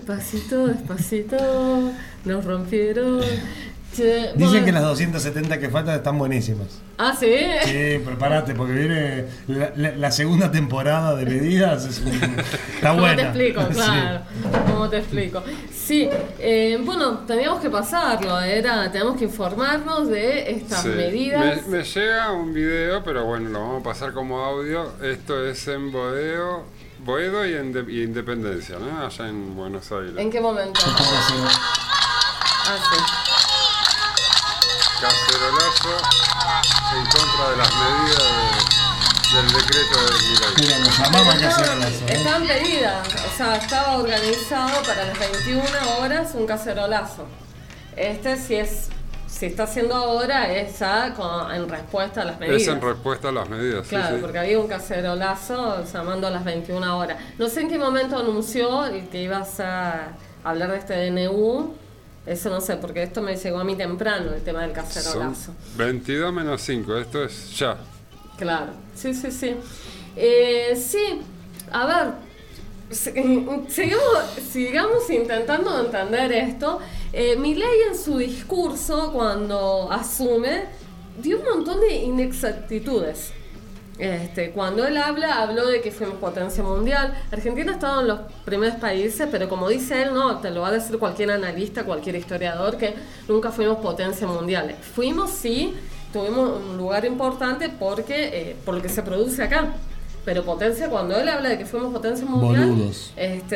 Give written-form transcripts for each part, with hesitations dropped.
despacito, despacito, nos rompieron. Che, Dicen bueno. que las 270 que faltan están buenísimas. Ah, ¿sí? Sí, prepárate porque viene la segunda temporada de Medidas. Está ¿Cómo buena. te explico? Sí. Claro, ¿cómo te explico? Sí, bueno, teníamos que pasarlo, teníamos que informarnos de estas Sí. medidas. Me llega un video, pero bueno, lo vamos a pasar como audio. Esto es en Boedo y Independencia, ¿no? Allá en Buenos Aires. ¿En qué momento? Ah, sí. Cacerolazo en contra de las medidas del decreto de Milei. Mira, nos llamamos a cacerolazo. Estaban pedidas, o sea, estaba organizado para las 21 horas un cacerolazo. Si está haciendo ahora, es ya en respuesta a las medidas. Es en respuesta a las medidas, Claro, sí. porque había un cacerolazo llamando a las 21 horas. No sé en qué momento anunció que ibas a hablar de este DNU. Eso no sé, porque esto me llegó a mí temprano, el tema del cacerolazo. Son 22 menos 5, esto es ya. Claro, sí. Sí, a ver, sigamos intentando entender esto. Milei en su discurso, cuando asume, dio un montón de inexactitudes. Cuando él habló de que fuimos potencia mundial. Argentina ha estado en los primeros países, pero como dice él, no, te lo va a decir cualquier analista, cualquier historiador, que nunca fuimos potencia mundial. Fuimos, sí, tuvimos un lugar importante porque por lo que se produce acá. Pero potencia, cuando él habla de que fuimos potencia mundial... Boludos.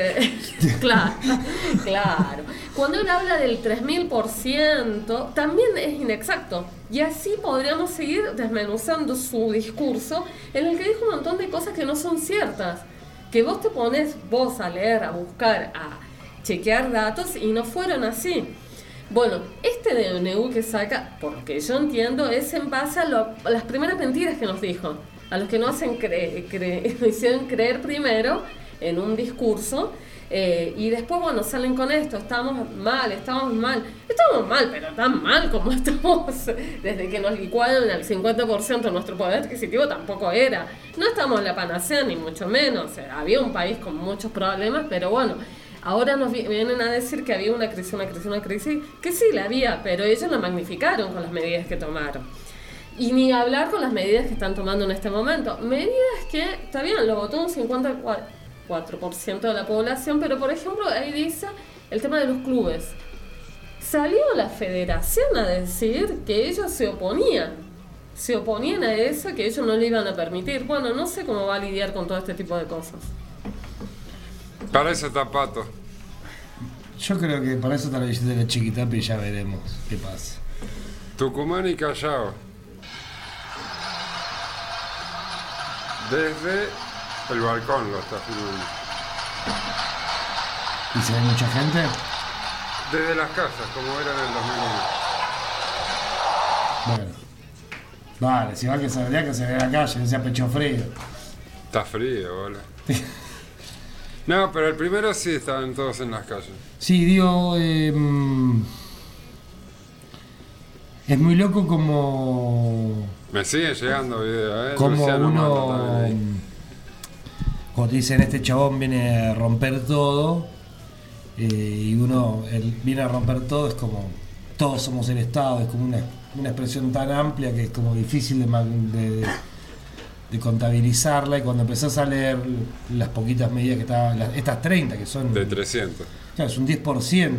Claro. Cuando él habla del 3000%, también es inexacto. Y así podríamos seguir desmenuzando su discurso, en el que dijo un montón de cosas que no son ciertas. Que vos te pones a leer, a buscar, a chequear datos, y no fueron así. Bueno, este DNU que saca, por lo que yo entiendo, es en base a las primeras mentiras que nos dijo. A los que nos hacen nos hicieron creer primero en un discurso, y después, bueno, salen con esto, estamos mal, pero tan mal como estamos desde que nos licuaron el 50% de nuestro poder adquisitivo. Tampoco era, no estamos en la panacea ni mucho menos, había un país con muchos problemas, pero bueno, ahora nos vienen a decir que había una crisis, que sí la había, pero ellos la magnificaron con las medidas que tomaron. Y ni hablar con las medidas que están tomando en este momento. Medidas que, está bien, lo votó un 54% de la población, pero por ejemplo, ahí dice el tema de los clubes. Salió la federación a decir que ellos se oponían a eso, que ellos no le iban a permitir. Bueno, no sé cómo va a lidiar con todo este tipo de cosas. Para eso está Pato. Yo creo que para eso está la visita de la Chiquitapia y ya veremos qué pasa. Tucumán y Callao. Desde el balcón lo está filmando. ¿Y si hay mucha gente? Desde las casas, como era en el 2001. Bueno. Vale, si va que se vea la calle, no sea pecho frío. Está frío, bola. No, pero el primero sí estaban todos en las calles. Sí, digo, es muy loco como... Me siguen llegando videos, Como Luciano Mano uno, también ahí. cuando te dicen este chabón viene a romper todo, y él viene a romper todo, es como todos somos el Estado, es como una expresión tan amplia que es como difícil de contabilizarla, y cuando empezás a leer las poquitas medidas que estaban, estas 30 que son... De 300. Claro, es un 10%.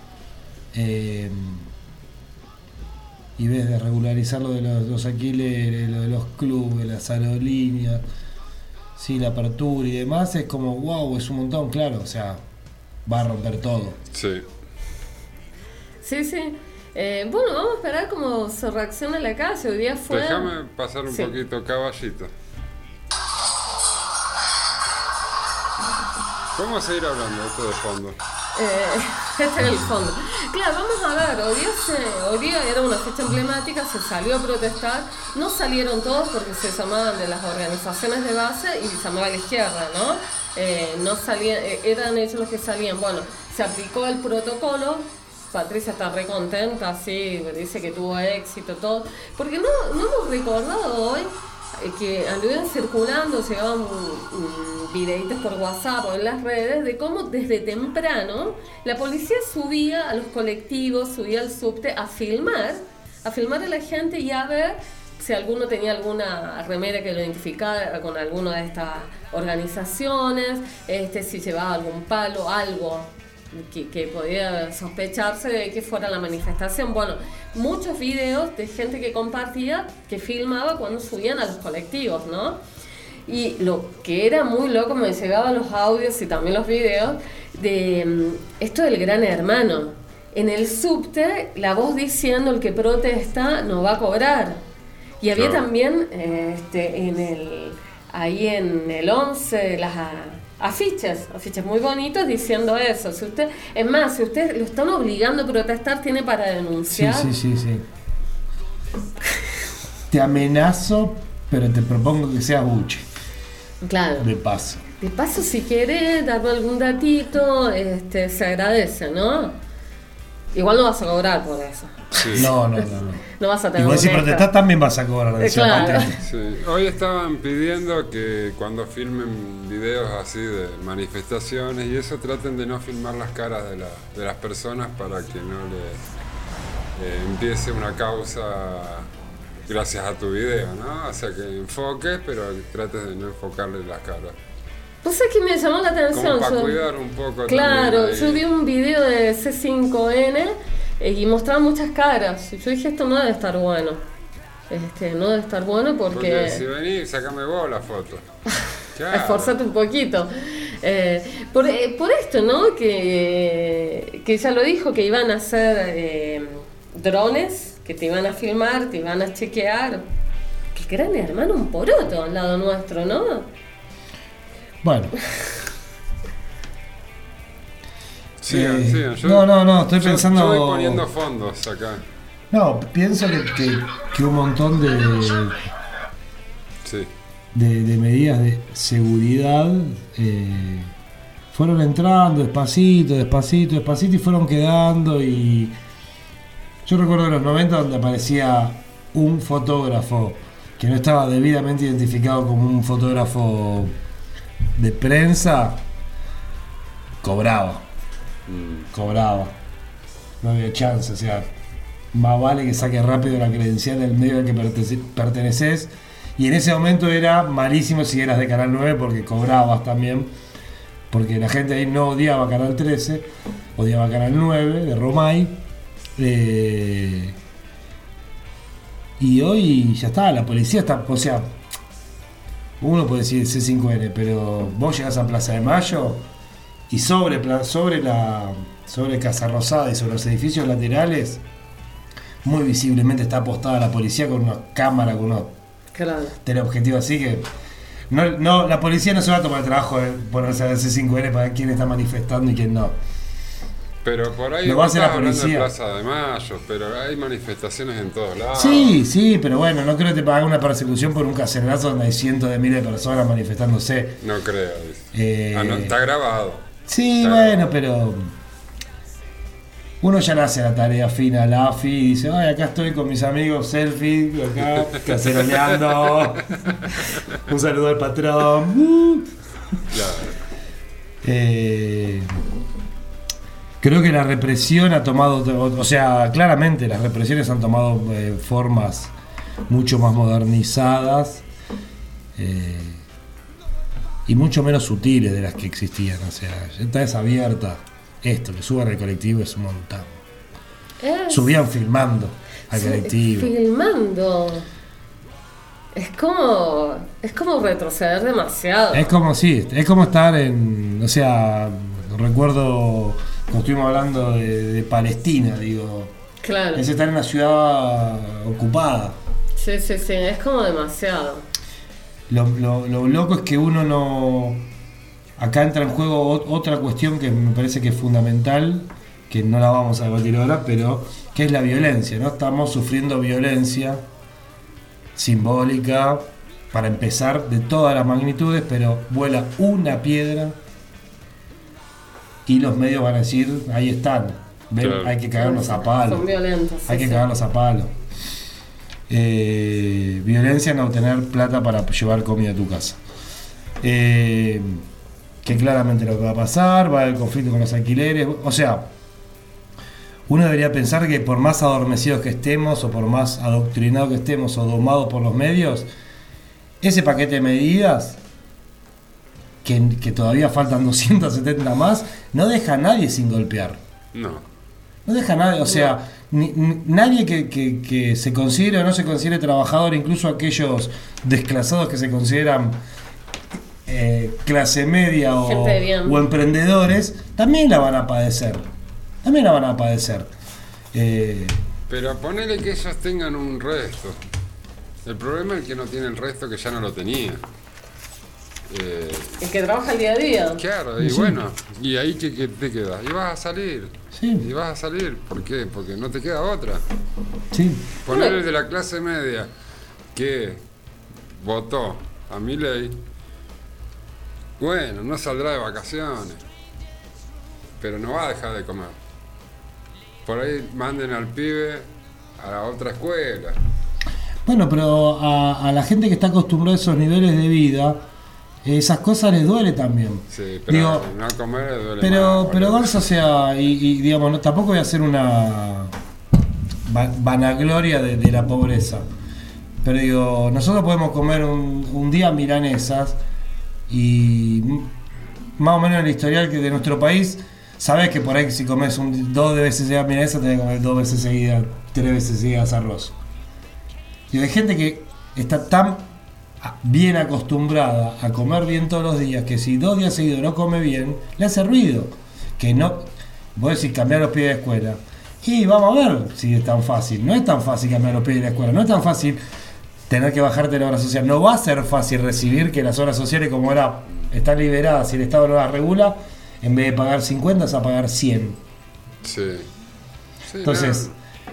Y ves de regularizar lo de los alquileres, lo de los clubes, las aerolíneas, sí, la apertura y demás, es como, wow, es un montón, claro, o sea, va a romper todo. Sí. Sí. Bueno, vamos a esperar cómo se reacciona la calle. Hoy día fue... Déjame pasar un poquito, Caballito. ¿Cómo seguir hablando esto de fondo? Este es el fondo. Claro, vamos a ver, hoy día era una fecha emblemática, se salió a protestar, no salieron todos porque se llamaban de las organizaciones de base y se llamaba la izquierda, ¿no? No salían, eran ellos los que salían. Bueno, se aplicó el protocolo. Patricia está re contenta, sí, dice que tuvo éxito, todo. Porque no hemos recordado hoy que anduvieron circulando, llegaban videitos por WhatsApp o en las redes, de cómo desde temprano la policía subía a los colectivos, subía al subte a filmar a la gente y a ver si alguno tenía alguna remera que lo identificara con alguna de estas organizaciones, si llevaba algún palo, algo que podía sospecharse de que fuera la manifestación. Bueno, muchos videos de gente que compartía, que filmaba cuando subían a los colectivos, ¿no? Y lo que era muy loco, me llegaban los audios y también los videos de esto del Gran Hermano. En el subte, la voz diciendo el que protesta no va a cobrar. Y había también ahí en el 11 las afiches muy bonitos diciendo eso. Si usted lo están obligando a protestar, tiene para denunciar. Sí. Te amenazo, pero te propongo que sea buche. Claro. De paso, si querés darme algún datito, se agradece, ¿no? Igual no vas a cobrar por eso. Sí. No. No vas a tener. Igual si protestás también vas a cobrar. Claro. Sí. Hoy estaban pidiendo que cuando filmen videos así de manifestaciones y eso, traten de no filmar las caras de las personas para que no le empiece una causa gracias a tu video, ¿no? O sea, que enfoques, pero trates de no enfocarle las caras. Pues es que me llamó la atención. Como para cuidar un poco. Claro, yo vi un video de C5N y mostraba muchas caras. Y yo dije, esto no debe estar bueno. No debe estar bueno porque si venís, sacame vos la foto. Claro. Esforzate un poquito. Por esto, ¿no? Que ya lo dijo, que iban a hacer drones, que te iban a filmar, te iban a chequear. Que Gran Hermano un poroto al lado nuestro, ¿no? Bueno. Sigan. No, estoy pensando. Yo voy poniendo fondos acá. No, pienso que un montón de medidas de seguridad fueron entrando despacito y fueron quedando. Y yo recuerdo en los 90 donde aparecía un fotógrafo que no estaba debidamente identificado como un fotógrafo de prensa, cobraba. No había chance, o sea, más vale que saque rápido la credencial del medio al que perteneces. Y en ese momento era malísimo si eras de Canal 9 porque cobrabas también, porque la gente ahí no odiaba Canal 13, odiaba Canal 9 de Romay. Y hoy ya está, la policía está, o sea, uno puede decir C5N, pero vos llegás a Plaza de Mayo y sobre Casa Rosada y sobre los edificios laterales muy visiblemente está apostada la policía con una cámara, con unos teleobjetivos así que no, la policía no se va a tomar el trabajo de ponerse a ver C5N para ver quién está manifestando y quién no. Pero por ahí lo va a hacer la policía. De Plaza de Mayo, pero hay manifestaciones en todos lados. Sí, pero bueno, no creo que te hagan una persecución por un cacerolazo donde hay cientos de miles de personas manifestándose. No creo. No, está grabado. Sí, está bueno, grabado. Pero uno ya le hace la tarea fina al AFI y dice, ay, acá estoy con mis amigos, selfie, acá, caceroleando. Un saludo al patrón. Claro. Creo que la represión ha tomado, o sea, claramente las represiones han tomado formas mucho más modernizadas y mucho menos sutiles de las que existían. O sea, ya está desabierta. Esto, que suban al colectivo es un montón. Subían filmando al colectivo. Filmando. Es como retroceder demasiado. Es como estar en, o sea, recuerdo cuando estuvimos hablando de Palestina, digo. Claro. Es estar en una ciudad ocupada. Sí, es como demasiado. Lo loco es que uno no... Acá entra en juego otra cuestión que me parece que es fundamental, que no la vamos a debatir ahora, pero que es la violencia, ¿no? Estamos sufriendo violencia simbólica, para empezar, de todas las magnitudes, pero vuela una piedra y los medios van a decir, ahí están, ven, claro. Hay que cagarlos a palo. Son violentos. Hay que cagarlos a palo. violencia en obtener plata para llevar comida a tu casa. Que claramente lo que va a pasar, va a haber conflicto con los alquileres, o sea, uno debería pensar que por más adormecidos que estemos, o por más adoctrinados que estemos, o domados por los medios, ese paquete de medidas, que todavía faltan 270 más, no deja a nadie sin golpear. No deja a nadie, o sea, nadie que se considere o no se considere trabajador, incluso aquellos desclasados que se consideran clase media o emprendedores, también la van a padecer. Pero ponele que ellos tengan un resto. El problema es que no tiene el resto, que ya no lo tenía. El que trabaja el día a día. Claro, y sí. Bueno, y ahí que te queda. Y vas a salir. Sí. Y vas a salir. ¿Por qué? Porque no te queda otra. Sí. Ponele el de la clase media que votó a Milei. Bueno, no saldrá de vacaciones. Pero no va a dejar de comer. Por ahí manden al pibe a la otra escuela. Bueno, pero a la gente que está acostumbrada a esos niveles de vida, esas cosas les duele también. Sí, pero digo, no comer les duele pero Gonzo, o sea, y digamos, no, tampoco voy a hacer una vanagloria de la pobreza. Pero digo, nosotros podemos comer un día milanesas y más o menos en el historial que de nuestro país, sabes que por ahí si comes 2 veces seguidas milanesa, tenés que comer 2 veces seguidas, 3 veces seguidas arroz. Y hay gente que está tan bien acostumbrada a comer bien todos los días que si 2 días seguidos no come bien, le hace ruido. Que no, vos decís cambiar los pibes de escuela. Y vamos a ver si es tan fácil. No es tan fácil cambiar los pibes de la escuela, no es tan fácil tener que bajarte la obra social. No va a ser fácil recibir que las obras sociales, como ahora están liberadas y el Estado no las regula, en vez de pagar 50 es a pagar 100. Sí. Entonces,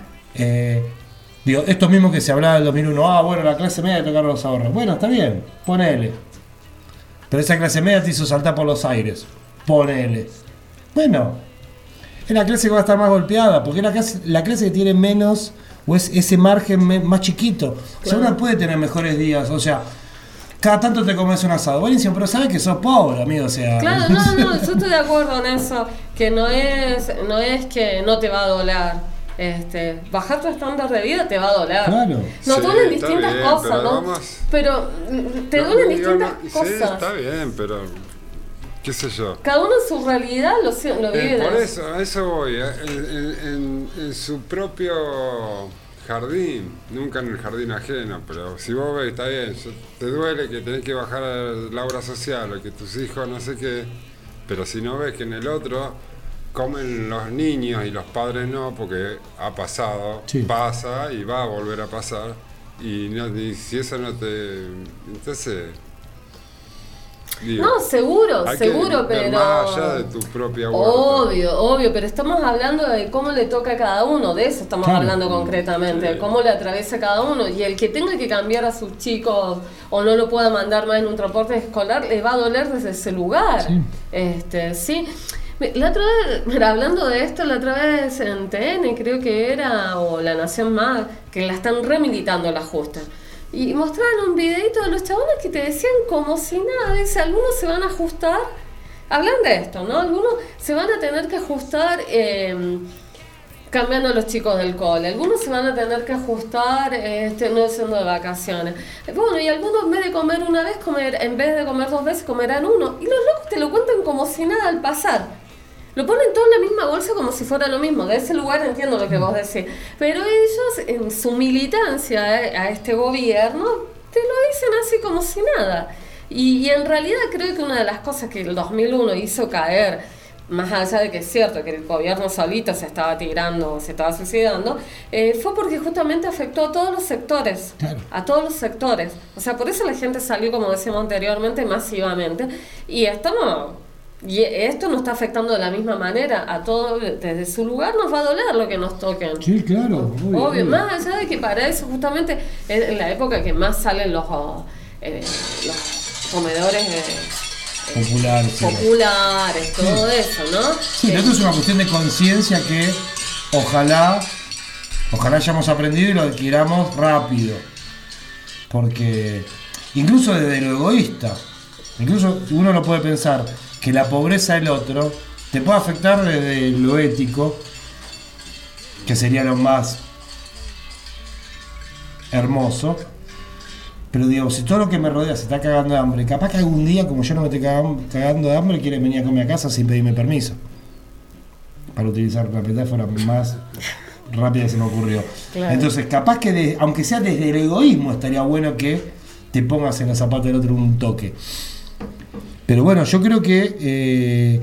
digo, esto mismo que se hablaba del 2001, bueno, la clase media de tocar los ahorros. Bueno, está bien, ponele. Pero esa clase media te hizo saltar por los aires. Ponele. Bueno, es la clase que va a estar más golpeada, porque es la clase que tiene menos, o es ese margen más chiquito. O sea, uno puede tener mejores días, o sea, cada tanto te comes un asado, buenísimo, pero sabes que sos pobre, amigo, o sea. Claro, no, yo estoy de acuerdo en eso, que no es que no te va a doler. Bajar tu estándar de vida te va a doler. Claro. Nos sí, duelen distintas cosas, pero ¿no? Vamos, pero te duelen distintas cosas. Sí, está bien, pero qué sé yo. Cada uno en su realidad lo vive. Por eso, a eso voy, en su propio jardín, nunca en el jardín ajeno, pero si vos ves, está bien, te duele que tenés que bajar a la obra social o que tus hijos no sé qué, pero si no ves que en el otro comen los niños y los padres no, porque ha pasado, sí. Pasa y va a volver a pasar, y si eso no te... Entonces... Digo, no, seguro, pero... más allá de tu propia huerta. Obvio, pero estamos hablando de cómo le toca a cada uno, de eso estamos hablando concretamente, de cómo le atraviesa a cada uno, y el que tenga que cambiar a sus chicos o no lo pueda mandar más en un transporte escolar, le va a doler desde ese lugar. Sí. Sí. La otra vez, mira, hablando de esto, la otra vez en TN, creo que era, o La Nación Más, que la están remilitando la justa. Y mostraron un videito de los chabones que te decían como si nada, dice, algunos se van a ajustar, hablan de esto, ¿no? Algunos se van a tener que ajustar cambiando a los chicos del cole, algunos se van a tener que ajustar no siendo de vacaciones. Bueno, y algunos en vez de comer una vez, en vez de comer 2 veces, comerán 1. Y los locos te lo cuentan como si nada al pasar. Lo ponen todo en la misma bolsa como si fuera lo mismo. De ese lugar entiendo lo que vos decís. Pero ellos, en su militancia a este gobierno, te lo dicen así como si nada. Y en realidad creo que una de las cosas que el 2001 hizo caer, más allá de que es cierto que el gobierno solito se estaba tirando, se estaba suicidando, fue porque justamente afectó a todos los sectores. Claro. A todos los sectores. O sea, por eso la gente salió, como decíamos anteriormente, masivamente. Y esto nos está afectando de la misma manera a todos, desde su lugar nos va a doler lo que nos toquen. Sí, claro. Obvio. Más allá de que para eso justamente es en la época que más salen los comedores populares, todo eso, ¿no? Sí, esto es una cuestión de conciencia que ojalá Ojalá hayamos aprendido y lo adquiramos rápido. Porque incluso desde lo egoísta, incluso uno no puede pensar que la pobreza del otro te puede afectar desde lo ético, que sería lo más hermoso. Pero digo, si todo lo que me rodea se está cagando de hambre, capaz que algún día, como yo no me estoy cagando de hambre, quieren venir a comer a casa sin pedirme permiso. Para utilizar la metáfora más rápida que se me ocurrió. Claro. Entonces, capaz que, aunque sea desde el egoísmo, estaría bueno que te pongas en la zapata del otro un toque. Pero bueno, yo creo que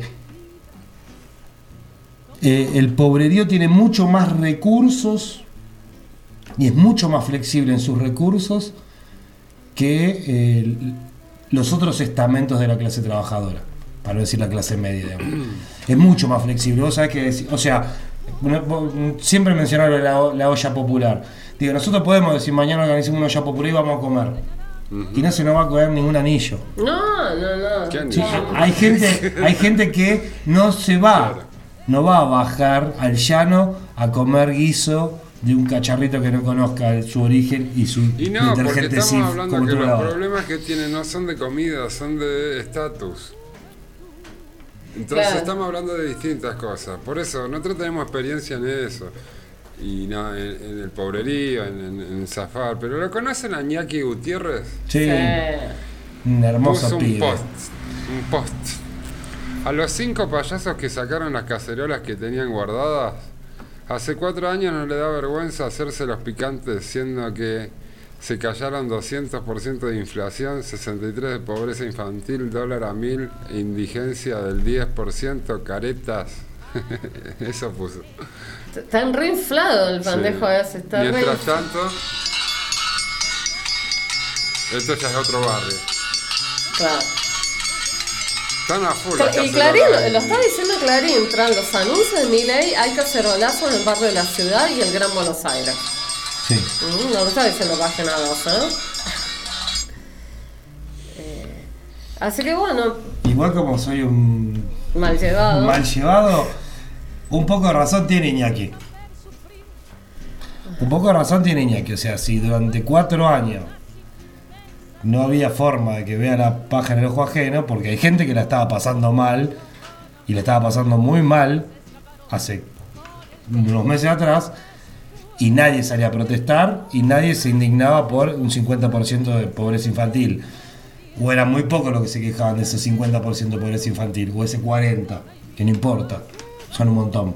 el pobrerío tiene mucho más recursos y es mucho más flexible en sus recursos que los otros estamentos de la clase trabajadora, para no decir la clase media, digamos. Es mucho más flexible. Vos sabés que, o sea, siempre mencionaron la olla popular. Digo, nosotros podemos decir mañana organizamos una olla popular y vamos a comer. Y no se nos va a comer ningún anillo. No. ¿Qué anillo? Sí, hay gente que no se va, no va a bajar al llano a comer guiso de un cacharrito que no conozca su origen y su detergente. Porque estamos hablando que los problemas que tienen no son de comida, son de estatus. Entonces estamos hablando de distintas cosas. Por eso nosotros tenemos experiencia en eso. Y no, en el pobrerío, en zafar. ¿Pero lo conocen a Iñaki Gutiérrez? Sí. Un hermoso pibe. Un post. A los 5 payasos que sacaron las cacerolas que tenían guardadas, hace 4 años no le da vergüenza hacerse los picantes, siendo que se callaron 200% de inflación, 63% de pobreza infantil, dólar a 1000, indigencia del 10%, caretas. Eso puso. Está reinflado el pendejo ese. Está Mientras tanto, esto ya es otro barrio. Claro. Están a full. Y Clarín, lo está diciendo Clarín, tras los anuncios de Milei hay cacerolazo en el barrio de la ciudad y el Gran Buenos Aires. Sí. No lo está diciendo página 2, así que bueno. Igual como soy un mal llevado, un poco de razón tiene Iñaki. O sea, si durante 4 años no había forma de que vea la paja en el ojo ajeno, porque hay gente que la estaba pasando mal, y la estaba pasando muy mal hace unos meses atrás, y nadie salía a protestar, y nadie se indignaba por un 50% de pobreza infantil. O era muy poco lo que se quejaban de ese 50% de pobreza infantil, o ese 40%, que no importa, son un montón.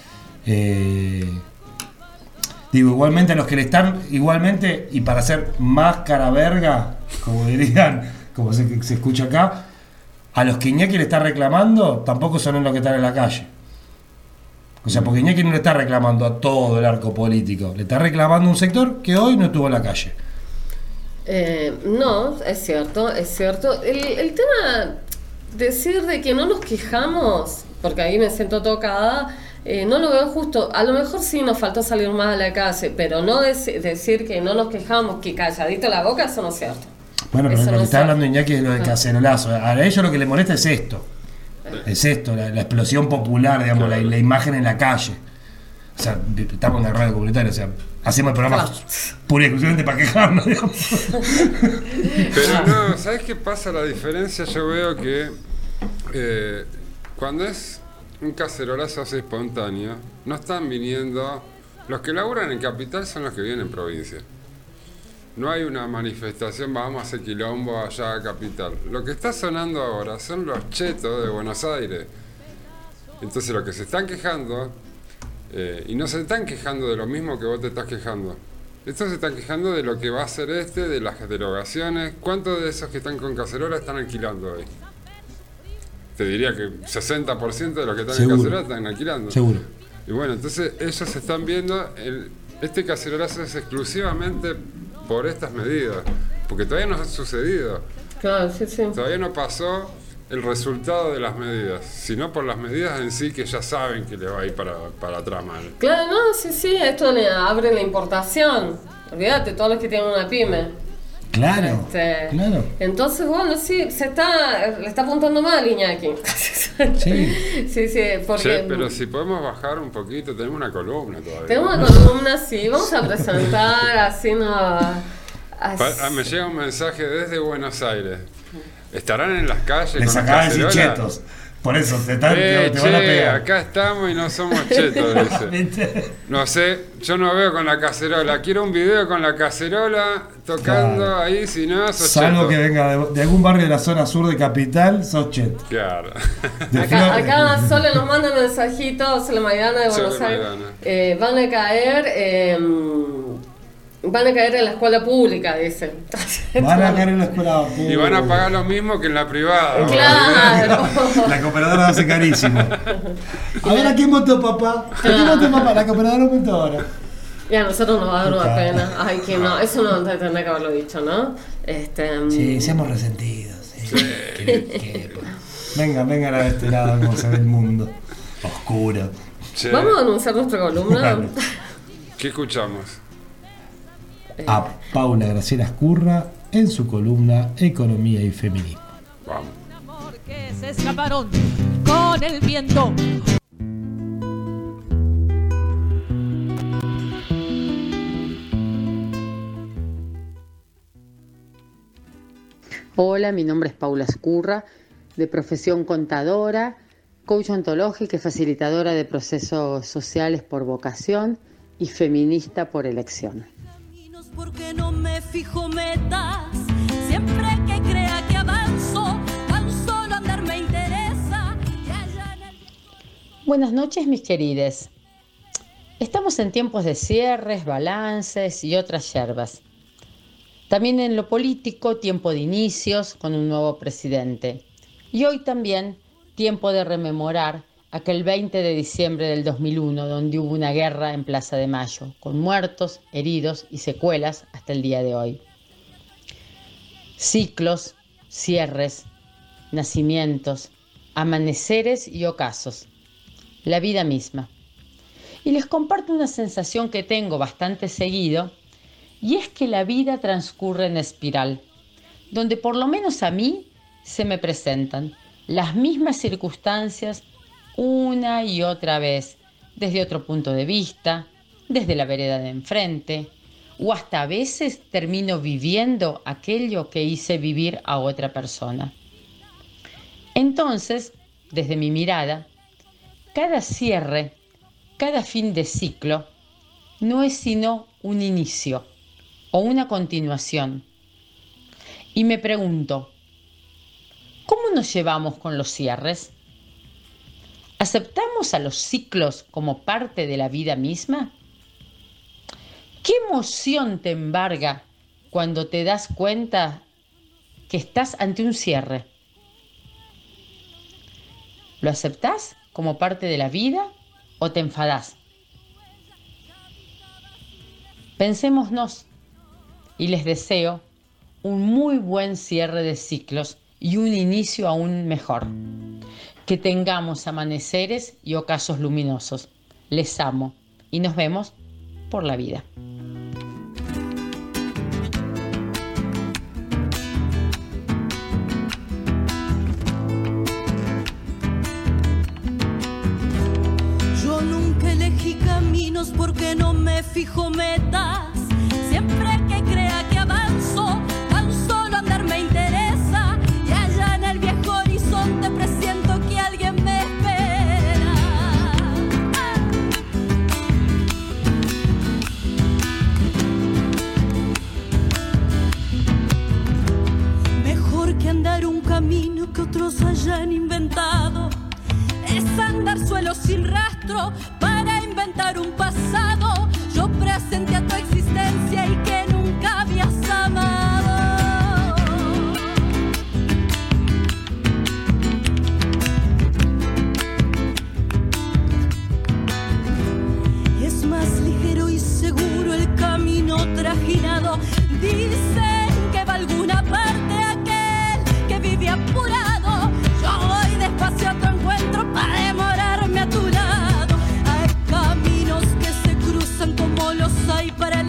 Digo, igualmente a los que le están, y para hacer más cara verga, como dirían, como se escucha acá, a los que Iñaki le está reclamando, tampoco son los que están en la calle. O sea, porque Iñaki no le está reclamando a todo el arco político, le está reclamando a un sector que hoy no estuvo en la calle. No, es cierto. El tema, decir de que no nos quejamos, porque ahí me siento tocada, no lo veo justo. A lo mejor sí nos faltó salir más a la calle, pero no decir que no nos quejamos, que calladito la boca, eso no es cierto. Bueno, pero lo que está hablando Iñaki es lo del cacerolazo. A ellos lo que les molesta es esto. La explosión popular, digamos, claro. la imagen en la calle. O sea, estamos en la radio comunitaria, o sea, hacemos el programa pura y exclusivamente para quejarnos, digamos. Pero no, ¿sabes qué pasa? La diferencia, yo veo que cuando es un cacerolazo así espontáneo, no están viniendo. Los que laburan en capital son los que vienen en provincia. No hay una manifestación, vamos a hacer quilombo allá a capital. Lo que está sonando ahora son los chetos de Buenos Aires. Entonces lo que se están quejando, y no se están quejando de lo mismo que vos te estás quejando. Estos se están quejando de lo que va a hacer de las derogaciones. ¿Cuántos de esos que están con cacerola están alquilando hoy? Te diría que 60% de los que están en cacerola están alquilando. Seguro. Y bueno, entonces ellos están viendo, este cacerolazo es exclusivamente por estas medidas, porque todavía no ha sucedido. Claro, sí. Todavía no pasó el resultado de las medidas, sino por las medidas en sí que ya saben que le va a ir para atrás mal. Claro, no, sí, esto le abre la importación. Olvídate, todos los que tienen una pyme. Claro, claro. Entonces, bueno, sí, le está apuntando mal Iñaki. Sí, porque... Sí, pero si podemos bajar un poquito, tenemos una columna todavía. Tenemos una columna, sí, vamos a presentar así me llega un mensaje desde Buenos Aires. ¿Estarán en las calles les con acabas de decir cacerolas? chetos. Por eso te van a pegar. Acá estamos y no somos chetos, dice. No sé, yo no veo con la cacerola. Quiero un video con la cacerola tocando ahí, si no, sos salvo cheto. que venga de algún barrio de la zona sur de Capital, sos cheto. Claro. Acá Sole nos manda mensajitos, Sole Maidana de Buenos Aires. Van a caer en la escuela pública, dice. Van a caer en la escuela pública. Y van a pagar lo mismo que en la privada. Claro. La cooperadora hace carísimo. A ver, ¿a quién votó, papá? ¿A quién votó, papá? La cooperadora votó ahora. Y a nosotros nos va a dar una pena. Ay, que no, eso no tendría que haberlo dicho, ¿no? Sí, seamos resentidos. Vengan a este lado, como se ve el mundo. Oscuro. Sí. Vamos a anunciar nuestra columna. Claro. ¿Qué escuchamos? A Paula Graciela Escurra en su columna Economía y Feminismo. Vamos. Amor que se escaparon con el viento. Hola, mi nombre es Paula Escurra, de profesión contadora, coach ontológica y facilitadora de procesos sociales por vocación y feminista por elección. Porque no me fijo metas, siempre que crea que avanzo, tan solo andar me interesa. Buenas noches, mis querides. Estamos en tiempos de cierres, balances y otras yerbas. También en lo político, tiempo de inicios con un nuevo presidente. Y hoy también tiempo de rememorar aquel 20 de diciembre del 2001, donde hubo una guerra en Plaza de Mayo, con muertos, heridos y secuelas hasta el día de hoy. Ciclos, cierres, nacimientos, amaneceres y ocasos. La vida misma. Y les comparto una sensación que tengo bastante seguido, y es que la vida transcurre en espiral, donde por lo menos a mí se me presentan las mismas circunstancias una y otra vez, desde otro punto de vista, desde la vereda de enfrente, o hasta a veces termino viviendo aquello que hice vivir a otra persona. Entonces, desde mi mirada, cada cierre, cada fin de ciclo, no es sino un inicio o una continuación. Y me pregunto, ¿cómo nos llevamos con los cierres? ¿Aceptamos a los ciclos como parte de la vida misma? ¿Qué emoción te embarga cuando te das cuenta que estás ante un cierre? ¿Lo aceptás como parte de la vida o te enfadás? Pensémonos y les deseo un muy buen cierre de ciclos y un inicio aún mejor. Que tengamos amaneceres y ocasos luminosos. Les amo y nos vemos por la vida. Yo nunca elegí caminos porque no me fijo metas. Siempre que crea que avanzo, tan solo andar me interesa. Y allá en el viejo horizonte presiento que alguien me espera. Mejor que andar un camino que otros hayan inventado es andar suelo sin rastro para inventar un pasado. Yo presenté a tu existencia y que nunca habías amado. Es más ligero y seguro el camino trajinado. Dicen que va a alguna parte aquel que vive apurado. Yo voy despacio a tu encuentro para demorarme a tu lado. Hay caminos que se cruzan como los hay para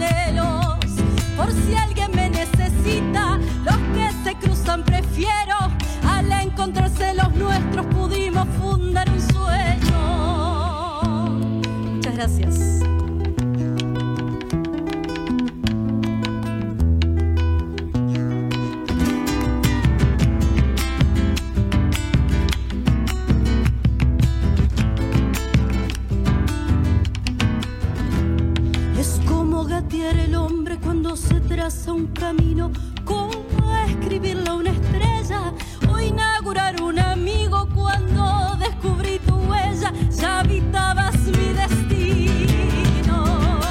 jugatear el hombre cuando se traza un camino, como escribirle a una estrella o inaugurar un amigo cuando descubrí tu huella, ya habitabas mi destino.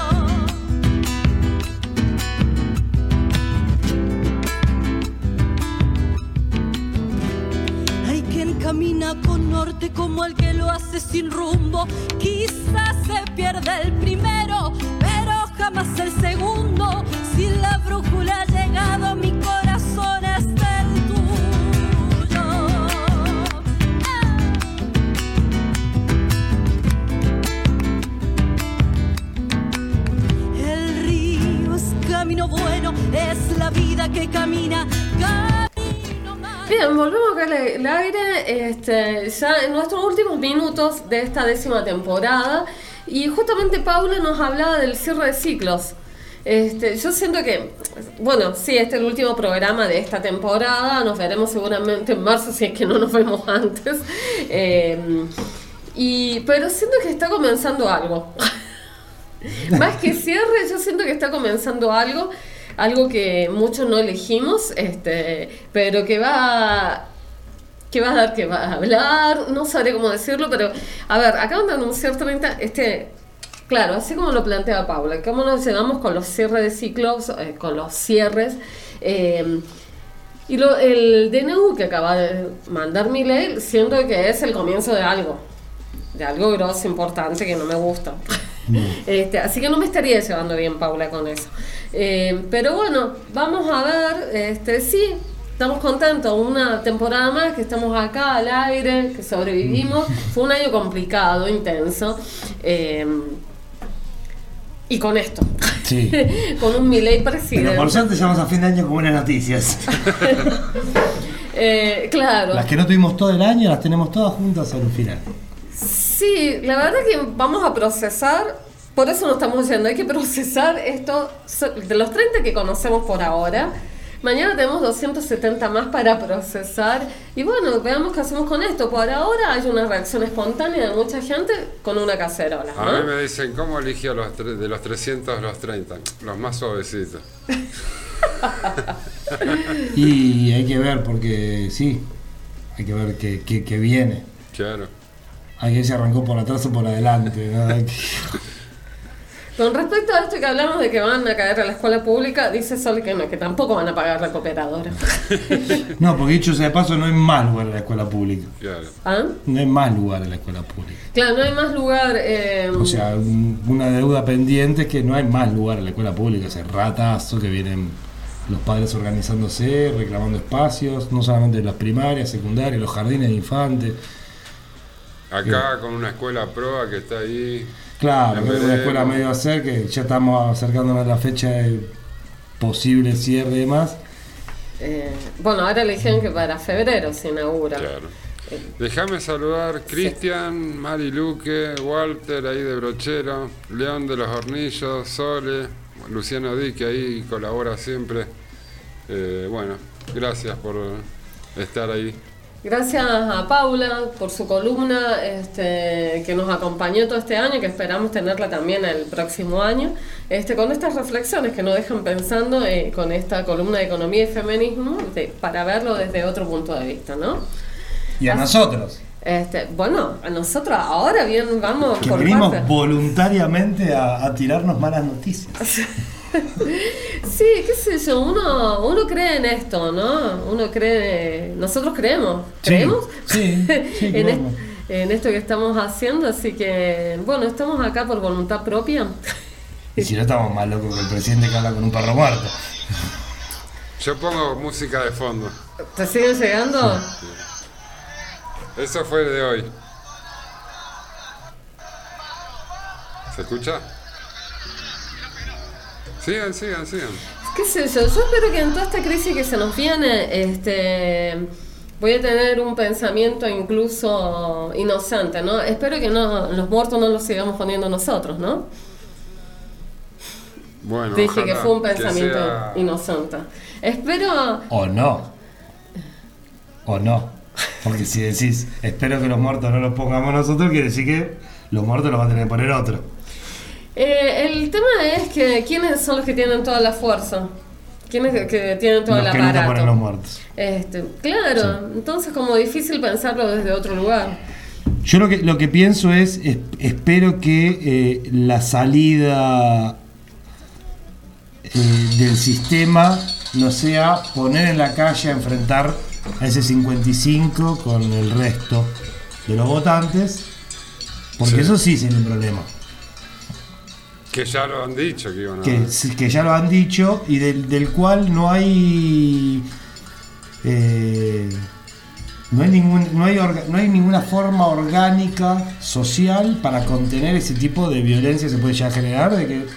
Hay quien camina con norte como el que lo hace sin rumbo, quizás se pierde el primero, pero jamás el segundo. Si la brújula ha llegado, mi corazón es el tuyo. El río es camino bueno, es la vida que camina. Bien, volvemos acá al aire, ya en nuestros últimos minutos de esta 10ª temporada, y justamente Paula nos hablaba del cierre de ciclos. Yo siento que, bueno, sí, este es el último programa de esta temporada, nos veremos seguramente en marzo si es que no nos vemos antes, pero siento que está comenzando algo. Más que cierre, yo siento que está comenzando algo que muchos no elegimos, pero que va a dar que va a hablar, no sabré cómo decirlo, pero a ver, acaban de anunciar 30, claro, así como lo plantea Paula, cómo nos llevamos con los cierres de ciclos, con los cierres, y el DNU que acaba de mandar Milei, siento que es el comienzo de algo grosso, importante, que no me gusta. Así que no me estaría llevando bien Paula con eso. Pero bueno, vamos a ver, sí, estamos contentos, una temporada más que estamos acá al aire, que sobrevivimos. Fue un año complicado, intenso, y con esto, Sí. con un Milei presidente. Pero por suerte llegamos a fin de año con buenas noticias. Claro. Las que no tuvimos todo el año las tenemos todas juntas al final. Sí, la verdad que vamos a procesar, por eso nos estamos diciendo, hay que procesar esto, de los 30 que conocemos por ahora, mañana tenemos 270 más para procesar, y bueno, veamos qué hacemos con esto. Por ahora hay una reacción espontánea de mucha gente con una cacerola, ¿no? A mí me dicen, ¿cómo eligió de los 300 los 30? Los más suavecitos. Y hay que ver, porque sí, hay que ver qué viene. Claro. Hay que se arrancó por atrás o por adelante, ¿no? Con respecto a esto que hablamos de que van a caer a la escuela pública, dice Sol que no, que tampoco van a pagar la cooperadora. No, porque dicho sea de paso, no hay más lugar en la escuela pública. Claro. ¿Ah? No hay más lugar en la escuela pública. Claro, no hay más lugar. O sea, una deuda pendiente es que no hay más lugar en la escuela pública. Hace ratazo que vienen los padres organizándose, reclamando espacios, no solamente las primarias, secundarias, los jardines de infantes. Acá con una escuela proa que está ahí. Claro, es una escuela medio a hacer, que ya estamos acercándonos a la fecha de posible cierre y demás. Bueno, ahora le dijeron que para febrero se inaugura. Claro. Déjame saludar Cristian, Mari Luque, Walter ahí de Brochero, León de los Hornillos, Sole, Luciano Di, que ahí colabora siempre. Bueno, gracias por estar ahí. Gracias a Paula por su columna que nos acompañó todo este año, que esperamos tenerla también el próximo año, con estas reflexiones que nos dejan pensando con esta columna de economía y feminismo, para verlo desde otro punto de vista, ¿no? Y a nosotros. Bueno, a nosotros ahora bien vamos que por venimos partes. Voluntariamente a tirarnos malas noticias. Sí, qué sé yo, uno cree en esto, ¿no? Nosotros creemos. Sí, en esto que estamos haciendo, así que, bueno, estamos acá por voluntad propia. Y si no, estamos más locos que el presidente que habla con un perro muerto. Yo pongo música de fondo. ¿Te siguen llegando? Sí. Eso fue de hoy. ¿Se escucha? Sigan. Qué sé yo espero que en toda esta crisis que se nos viene, voy a tener un pensamiento incluso inocente, ¿no? Espero que los muertos no los sigamos poniendo nosotros, ¿no? Bueno, dije que fue un pensamiento sea... inocente. Espero... O no. Porque si decís, espero que los muertos no los pongamos nosotros, quiere decir que los muertos los va a tener que poner otro. El el tema es que ¿quiénes son los que tienen toda la fuerza? ¿Quiénes que tienen todo el Los que nunca aparato? ponen los muertos. Claro, Sí. entonces como difícil pensarlo desde otro lugar. Yo lo que pienso es espero que la salida del sistema no sea poner en la calle a enfrentar a ese 55 con el resto de los votantes, porque Sí. eso sí sería un problema. Que ya lo han dicho que iban a Que ya lo han dicho y del cual no hay no hay ninguna forma orgánica social para contener ese tipo de violencia que se puede ya generar, de que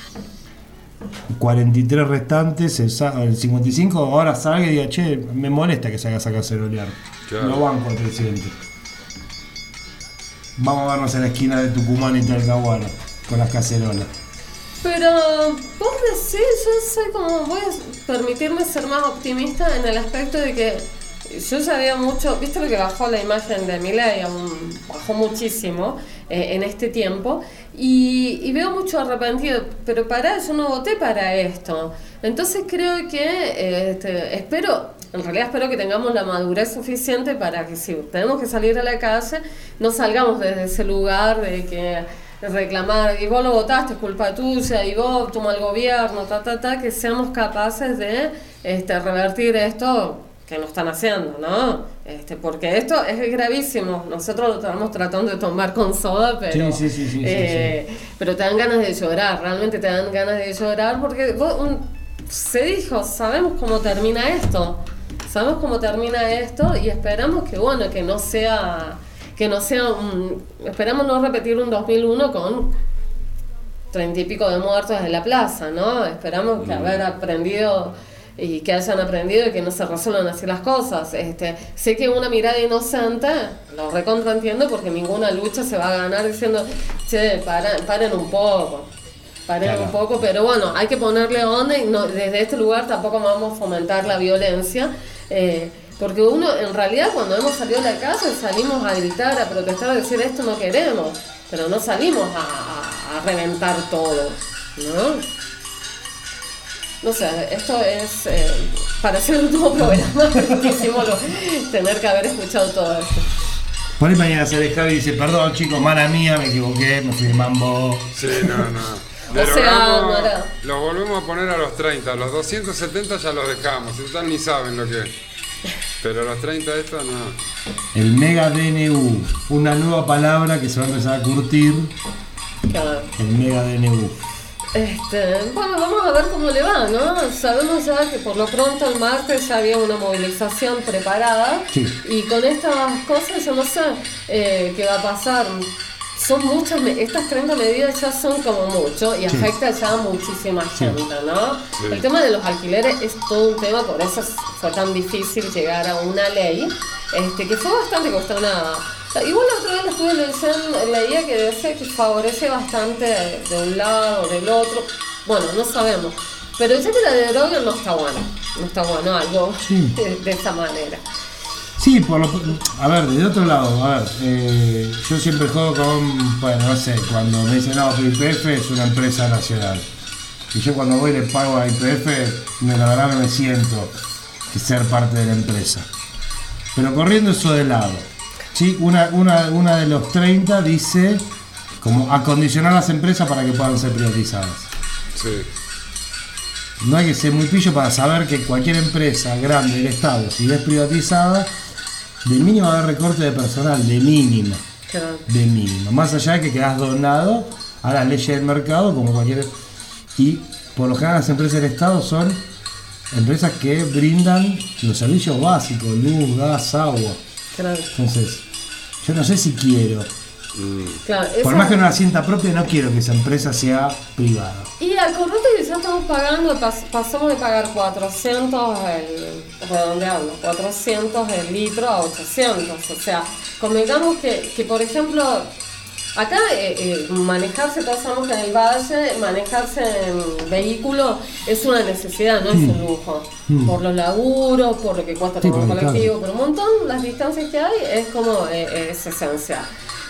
43 restantes, el 55 ahora salga y diga, che, me molesta que se haga esa cacerolear. Claro. No banco al presidente. Vamos a vernos en la esquina de Tucumán y Talcahuano con las cacerolas. Pero vos decís, yo soy como, voy a permitirme ser más optimista en el aspecto de que yo ya veo mucho, viste lo que bajó la imagen de Milei, bajó muchísimo en este tiempo, y veo mucho arrepentido, pero yo no voté para esto. Entonces creo que, en realidad espero que tengamos la madurez suficiente para que si tenemos que salir a la calle, no salgamos desde ese lugar de que reclamar, y vos lo votaste, es culpa tuya, y vos, tu mal gobierno, que seamos capaces de revertir esto que nos están haciendo, ¿no? Porque esto es gravísimo. Nosotros lo estamos tratando de tomar con soda, pero Sí. pero te dan ganas de llorar, realmente te dan ganas de llorar, porque se dijo, sabemos cómo termina esto, y esperamos que, bueno, que no sea esperamos no repetir un 2001 con 30 y pico de muertos en la plaza, ¿no? Esperamos que haber aprendido y que hayan aprendido y que no se resuelvan así las cosas. Sé que una mirada inocente, lo recontraentiendo, porque ninguna lucha se va a ganar diciendo, che, paren un poco. Claro. Un poco, pero bueno, hay que ponerle onda, y desde este lugar tampoco vamos a fomentar la violencia, porque uno, en realidad, cuando hemos salido de la calle, salimos a gritar, a protestar, a decir esto no queremos, pero no salimos a reventar todo, ¿no? No sé, esto es, para hacer un nuevo programa, tristísimo tener que haber escuchado todo esto. Por ahí mañana sale Javi y dice, perdón chicos, mala mía, me equivoqué, me fui de mambo. Sí, no. No era. Los volvemos a poner a los 30, los 270 ya los dejamos, total ni saben lo que es. Pero los 30 estos no. El mega DNU, una nueva palabra que se va a empezar a curtir. Claro. El mega DNU. Bueno, vamos a ver cómo le va, ¿no? Sabemos ya que por lo pronto el martes ya había una movilización preparada. Sí. Y con estas cosas yo no sé qué va a pasar. Son muchas, estas 30 medidas ya son como mucho y Sí. afecta ya a muchísima gente, ¿no? Sí. El tema de los alquileres es todo un tema, por eso fue tan difícil llegar a una ley, que fue bastante cuestionada. Igual la otra vez lo estuve leyendo, leía que decía que favorece bastante de un lado o del otro. Bueno, no sabemos. Pero ya que la deroguen no está bueno algo Sí. de esa manera. Sí, a ver, desde otro lado, yo siempre juego con, bueno, no sé, cuando me dicen, no, YPF es una empresa nacional. Y yo cuando voy le pago a YPF, la verdad no me siento que ser parte de la empresa. Pero corriendo eso de lado, ¿sí? Una de los 30 dice, como acondicionar las empresas para que puedan ser privatizadas. Sí. No hay que ser muy pillo para saber que cualquier empresa grande del Estado, si es privatizada, de mínimo va a haber recorte de personal, de mínimo. Claro. De mínimo. Más allá de que quedas donado a las leyes del mercado, como cualquier. Y por lo general las empresas del Estado son empresas que brindan los servicios básicos, luz, gas, agua. Claro. Entonces, yo no sé si quiero. Claro, Por más que no la sienta propia, no quiero que esa empresa sea privada. Y acordate que ya estamos pagando, pasamos de pagar 400 redondeando, 400 el litro a 800. O sea, convengamos que por ejemplo, acá manejarse, todos sabemos que en el valle, manejarse en vehículo es una necesidad, no es un lujo. Por los laburos, por lo que cuesta Sí, tomar un por el colectivo, por un montón, las distancias que hay, es como es esencial.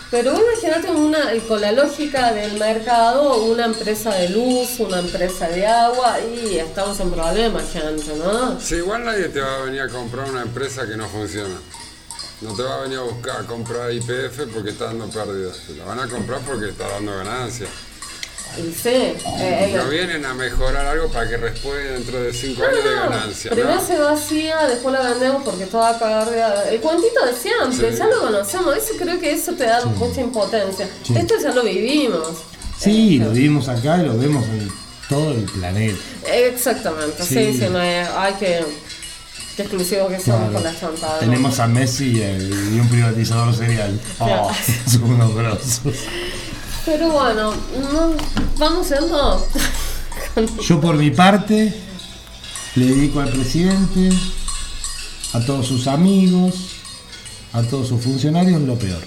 Pero vos imaginate con la lógica del mercado, una empresa de luz, una empresa de agua, y estamos en problemas, gente, ¿no? Sí, igual nadie te va a venir a comprar una empresa que no funciona. No te va a venir a buscar a comprar YPF porque está dando pérdidas. Te la van a comprar porque está dando ganancias. Y sí. No vienen a mejorar algo para que respueste dentro de 5 años de ganancia. Primero ¿no? se vacía, después la vendemos porque todo va a cagar. El cuentito de siempre, Sí. ya lo conocemos. Eso creo que eso te da mucha impotencia. Sí. Esto ya lo vivimos. Sí, lo vivimos acá y lo vemos en todo el planeta. Exactamente, sí, no hay que exclusivos que somos Claro. con las chantadas. Tenemos a Messi y un privatizador serial. Claro. Son unos grosos. Pero bueno, vamos yendo. Yo por mi parte le dedico al presidente, a todos sus amigos, a todos sus funcionarios lo peor.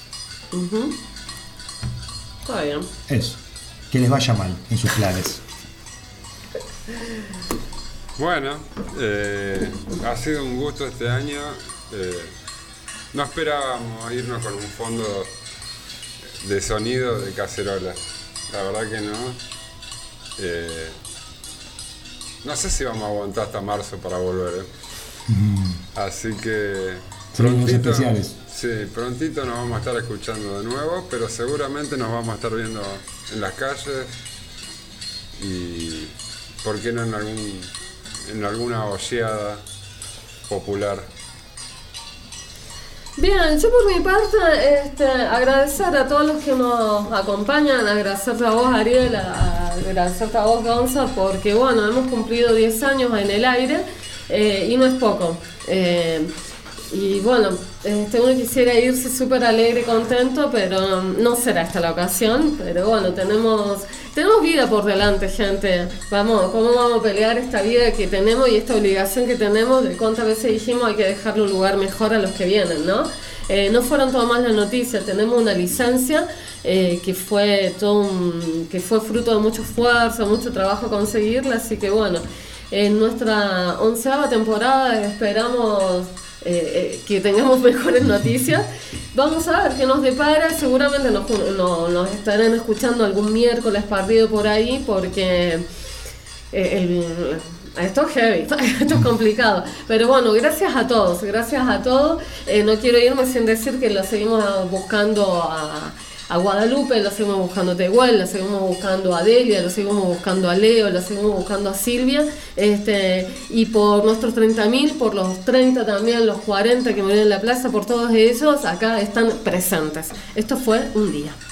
Está bien. Eso. Que les vaya mal en sus planes. Bueno, ha sido un gusto este año. No esperábamos irnos con un fondo de sonido de cacerola. La verdad que no. No sé si vamos a aguantar hasta marzo para volver. Así que Seremos especiales. Sí, prontito nos vamos a estar escuchando de nuevo, pero seguramente nos vamos a estar viendo en las calles y por qué no en alguna olleada popular. Bien, yo por mi parte agradecer a todos los que nos acompañan, agradecerte a vos Ariel, agradecerte a vos Gonza, porque bueno, hemos cumplido 10 años en el aire y no es poco. Y bueno, uno quisiera irse súper alegre y contento, pero no será esta la ocasión. Pero bueno, tenemos vida por delante, gente. ¿Cómo vamos a pelear esta vida que tenemos y esta obligación que tenemos de cuántas veces dijimos hay que dejarle un lugar mejor a los que vienen, ¿no? No fueron todas más las noticias, tenemos una licencia que fue fruto de mucho esfuerzo, mucho trabajo conseguirla, así que bueno, en nuestra 11ª temporada esperamos que tengamos mejores noticias. Vamos a ver qué nos depara. Seguramente nos estarán escuchando algún miércoles partido por ahí, porque esto es heavy, esto es complicado. Pero bueno, gracias a todos. No quiero irme sin decir que lo seguimos buscando a Guadalupe, lo seguimos buscando a Tehuel, lo seguimos buscando a Delia, lo seguimos buscando a Leo, lo seguimos buscando a Silvia, y por nuestros 30.000, por los 30 también, los 40 que me ven en la plaza, por todos ellos, acá están presentes. Esto fue un día.